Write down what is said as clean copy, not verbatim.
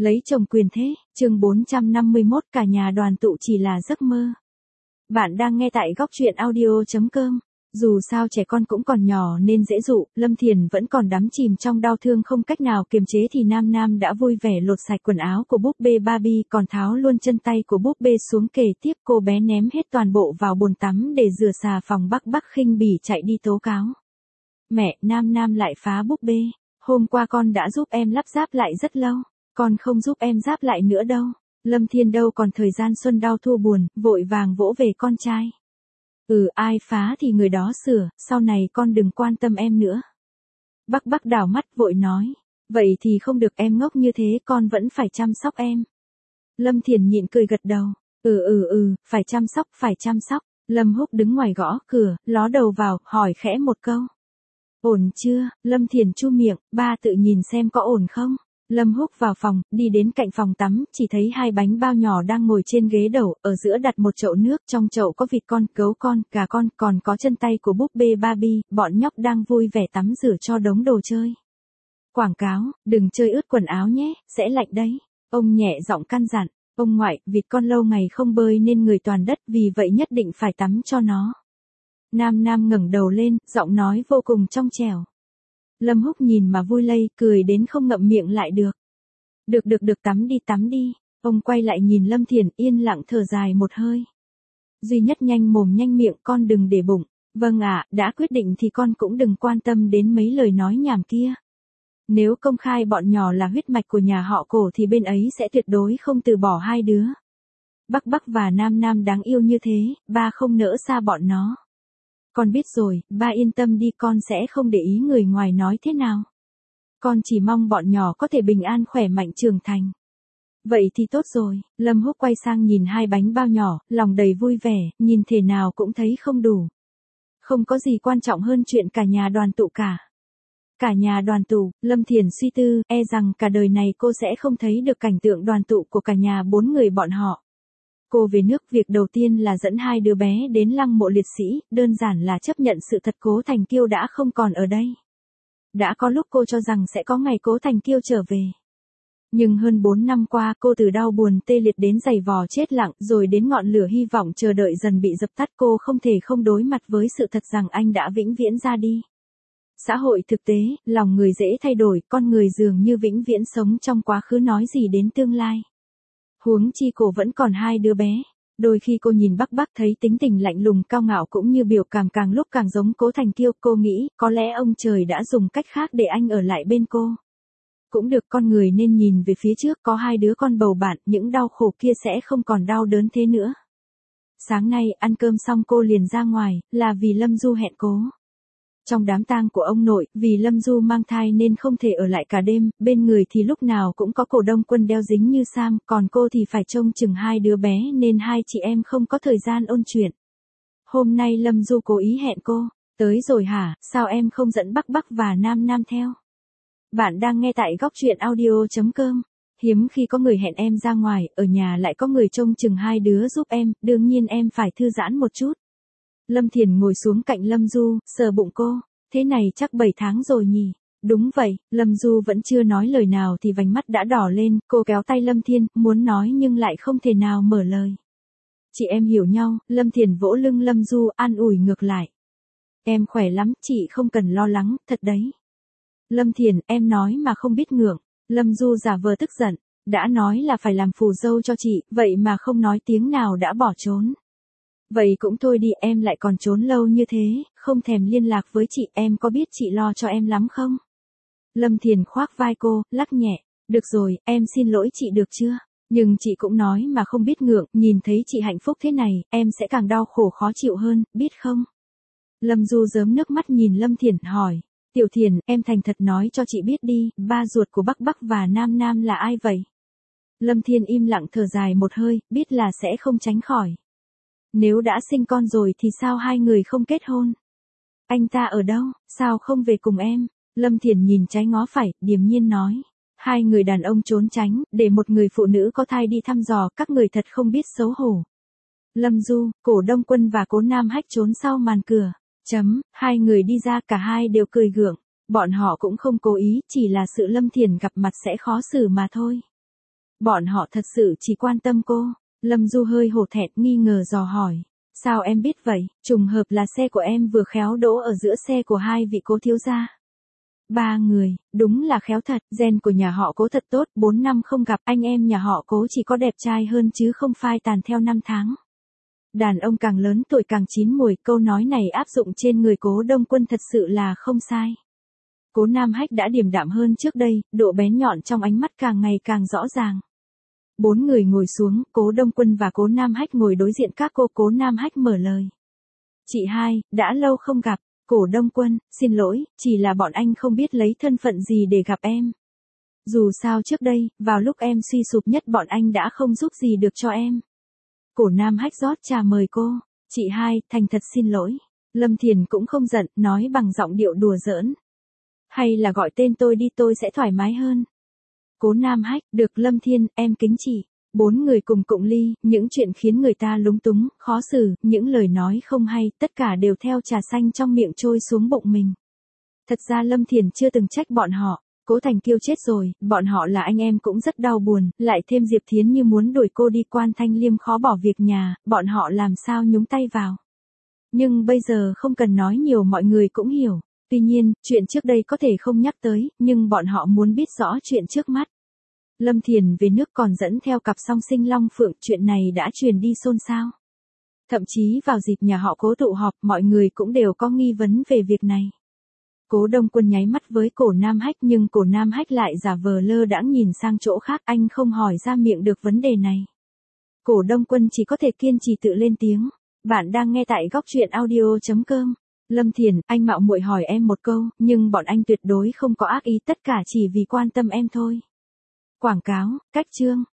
Lấy chồng quyền thế, chương 451 cả nhà đoàn tụ chỉ là giấc mơ. Bạn đang nghe tại góc truyện audio.com. Dù sao trẻ con cũng còn nhỏ nên dễ dụ, Lâm Thiền vẫn còn đắm chìm trong đau thương không cách nào kiềm chế thì Nam Nam đã vui vẻ lột sạch quần áo của búp bê Barbie còn tháo luôn chân tay của búp bê xuống kề tiếp cô bé ném hết toàn bộ vào bồn tắm để rửa xà phòng Bắc khinh bỉ chạy đi tố cáo. Mẹ, Nam Nam lại phá búp bê, hôm qua con đã giúp em lắp ráp lại rất lâu, con không giúp em ráp lại nữa đâu. Lâm Thiên đâu còn thời gian xuân đau thua buồn, vội vàng vỗ về con trai. Ai phá thì người đó sửa, sau này con đừng quan tâm em nữa. Bắc đảo mắt vội nói, vậy thì không được em ngốc như thế, con vẫn phải chăm sóc em. Lâm Thiền nhịn cười gật đầu, phải chăm sóc. Lâm Húc đứng ngoài gõ cửa, ló đầu vào, hỏi khẽ một câu. Ổn chưa? Lâm Thiền chu miệng, ba tự nhìn xem có ổn không? Lâm Húc vào phòng, đi đến cạnh phòng tắm, chỉ thấy hai bánh bao nhỏ đang ngồi trên ghế đầu, ở giữa đặt một chậu nước, trong chậu có vịt con, gấu con, gà con, còn có chân tay của búp bê Barbie, bọn nhóc đang vui vẻ tắm rửa cho đống đồ chơi. Quảng cáo, đừng chơi ướt quần áo nhé, sẽ lạnh đấy. Ông nhẹ giọng căn dặn, ông ngoại, vịt con lâu ngày không bơi nên người toàn đất, vì vậy nhất định phải tắm cho nó. Nam Nam ngẩng đầu lên, giọng nói vô cùng trong trẻo. Lâm Húc nhìn mà vui lây, cười đến không ngậm miệng lại được. Được tắm đi. Ông quay lại nhìn Lâm Thiền yên lặng thở dài một hơi. Duy nhất nhanh mồm nhanh miệng, con đừng để bụng. Vâng ạ, đã quyết định thì con cũng đừng quan tâm đến mấy lời nói nhảm kia. Nếu công khai bọn nhỏ là huyết mạch của nhà họ Cổ thì bên ấy sẽ tuyệt đối không từ bỏ hai đứa. Bắc và Nam Nam đáng yêu như thế, ba không nỡ xa bọn nó. Con biết rồi, ba yên tâm đi, con sẽ không để ý người ngoài nói thế nào. Con chỉ mong bọn nhỏ có thể bình an khỏe mạnh trưởng thành. Vậy thì tốt rồi. Lâm Húc quay sang nhìn hai bánh bao nhỏ, lòng đầy vui vẻ, nhìn thể nào cũng thấy không đủ. Không có gì quan trọng hơn chuyện cả nhà đoàn tụ cả. Cả nhà đoàn tụ, Lâm Thiền suy tư, e rằng cả đời này cô sẽ không thấy được cảnh tượng đoàn tụ của cả nhà bốn người bọn họ. Cô về nước, việc đầu tiên là dẫn hai đứa bé đến lăng mộ liệt sĩ, đơn giản là chấp nhận sự thật Cố Thành Kiêu đã không còn ở đây. Đã có lúc cô cho rằng sẽ có ngày Cố Thành Kiêu trở về. Nhưng hơn 4 năm qua cô từ đau buồn tê liệt đến giày vò chết lặng, rồi đến ngọn lửa hy vọng chờ đợi dần bị dập tắt, cô không thể không đối mặt với sự thật rằng anh đã vĩnh viễn ra đi. Xã hội thực tế, lòng người dễ thay đổi, con người dường như vĩnh viễn sống trong quá khứ nói gì đến tương lai. Huống chi cô vẫn còn hai đứa bé. Đôi khi cô nhìn Bắc thấy tính tình lạnh lùng cao ngạo cũng như biểu cảm càng lúc càng giống Cố Thành Kiêu, cô nghĩ có lẽ ông trời đã dùng cách khác để anh ở lại bên cô. Cũng được, con người nên nhìn về phía trước, có hai đứa con bầu bạn, những đau khổ kia sẽ không còn đau đớn thế nữa. Sáng nay ăn cơm xong cô liền ra ngoài, là vì Lâm Du hẹn cô. Trong đám tang của ông nội, vì Lâm Du mang thai nên không thể ở lại cả đêm, bên người thì lúc nào cũng có Cổ Đông Quân đeo dính như Sam, còn cô thì phải trông chừng hai đứa bé nên hai chị em không có thời gian ôn chuyện. Hôm nay Lâm Du cố ý hẹn cô, tới rồi hả, sao em không dẫn Bắc và Nam Nam theo? Bạn đang nghe tại góc truyện audio.com. Hiếm khi có người hẹn em ra ngoài, ở nhà lại có người trông chừng hai đứa giúp em, đương nhiên em phải thư giãn một chút. Lâm Thiền ngồi xuống cạnh Lâm Du, sờ bụng cô, thế này chắc 7 tháng rồi nhỉ? Đúng vậy, Lâm Du vẫn chưa nói lời nào thì vành mắt đã đỏ lên, cô kéo tay Lâm Thiên, muốn nói nhưng lại không thể nào mở lời. Chị em hiểu nhau, Lâm Thiền vỗ lưng Lâm Du, an ủi ngược lại. Em khỏe lắm, chị không cần lo lắng, thật đấy. Lâm Thiền, em nói mà không biết ngượng. Lâm Du giả vờ tức giận, đã nói là phải làm phù dâu cho chị, vậy mà không nói tiếng nào đã bỏ trốn. Vậy cũng thôi đi, em lại còn trốn lâu như thế, không thèm liên lạc với chị, em có biết chị lo cho em lắm không? Lâm Thiền khoác vai cô, lắc nhẹ, được rồi, em xin lỗi chị được chưa? Nhưng chị cũng nói mà không biết ngượng, nhìn thấy chị hạnh phúc thế này, em sẽ càng đau khổ khó chịu hơn, biết không? Lâm Du rớm nước mắt nhìn Lâm Thiền, hỏi, Tiểu Thiền, em thành thật nói cho chị biết đi, ba ruột của Bắc và Nam Nam là ai vậy? Lâm Thiên im lặng thở dài một hơi, biết là sẽ không tránh khỏi. Nếu đã sinh con rồi thì sao hai người không kết hôn? Anh ta ở đâu, sao không về cùng em? Lâm Thiền nhìn trái ngó phải, điềm nhiên nói. Hai người đàn ông trốn tránh, để một người phụ nữ có thai đi thăm dò, các người thật không biết xấu hổ. Lâm Du, Cổ Đông Quân và Cố Nam Hách trốn sau màn cửa. Hai người đi ra, cả hai đều cười gượng. Bọn họ cũng không cố ý, chỉ là sự Lâm Thiền gặp mặt sẽ khó xử mà thôi. Bọn họ thật sự chỉ quan tâm cô. Lâm Du hơi hổ thẹn nghi ngờ dò hỏi. Sao em biết vậy? Trùng hợp là xe của em vừa khéo đỗ ở giữa xe của hai vị Cố thiếu gia. 3 người, đúng là khéo thật, gen của nhà họ Cố thật tốt, 4 năm không gặp, anh em nhà họ Cố chỉ có đẹp trai hơn chứ không phai tàn theo năm tháng. Đàn ông càng lớn tuổi càng chín mùi, câu nói này áp dụng trên người Cố Đông Quân thật sự là không sai. Cố Nam Hách đã điềm đạm hơn trước đây, độ bén nhọn trong ánh mắt càng ngày càng rõ ràng. 4 người ngồi xuống, Cố Đông Quân và Cố Nam Hách ngồi đối diện các cô. Cố Nam Hách mở lời. Chị hai, đã lâu không gặp. Cổ Đông Quân, xin lỗi, chỉ là bọn anh không biết lấy thân phận gì để gặp em. Dù sao trước đây, vào lúc em suy sụp nhất bọn anh đã không giúp gì được cho em. Cổ Nam Hách rót trà mời cô. Chị hai, thành thật xin lỗi. Lâm Thiền cũng không giận, nói bằng giọng điệu đùa giỡn. Hay là gọi tên tôi đi, tôi sẽ thoải mái hơn. Cố Nam Hách, được Lâm Thiên, em kính chị. 4 người cùng cụng ly, những chuyện khiến người ta lúng túng, khó xử, những lời nói không hay, tất cả đều theo trà xanh trong miệng trôi xuống bụng mình. Thật ra Lâm Thiền chưa từng trách bọn họ. Cố Thành Kiêu chết rồi, bọn họ là anh em cũng rất đau buồn, lại thêm Diệp Thiến như muốn đuổi cô đi, Quan Thanh Liêm khó bỏ việc nhà, bọn họ làm sao nhúng tay vào. Nhưng bây giờ không cần nói nhiều, mọi người cũng hiểu. Tuy nhiên, chuyện trước đây có thể không nhắc tới, nhưng bọn họ muốn biết rõ chuyện trước mắt. Lâm Thiền về nước còn dẫn theo cặp song sinh Long Phượng, chuyện này đã truyền đi xôn xao. Thậm chí vào dịp nhà họ Cố tụ họp, mọi người cũng đều có nghi vấn về việc này. Cố Đông Quân nháy mắt với Cổ Nam Hách, nhưng Cổ Nam Hách lại giả vờ lơ đãng nhìn sang chỗ khác, anh không hỏi ra miệng được vấn đề này. Cổ Đông Quân chỉ có thể kiên trì tự lên tiếng. Bạn đang nghe tại góc truyện audio.com. Lâm Thiền, anh mạo muội hỏi em một câu, nhưng bọn anh tuyệt đối không có ác ý, tất cả chỉ vì quan tâm em thôi. Quảng cáo, cách chương.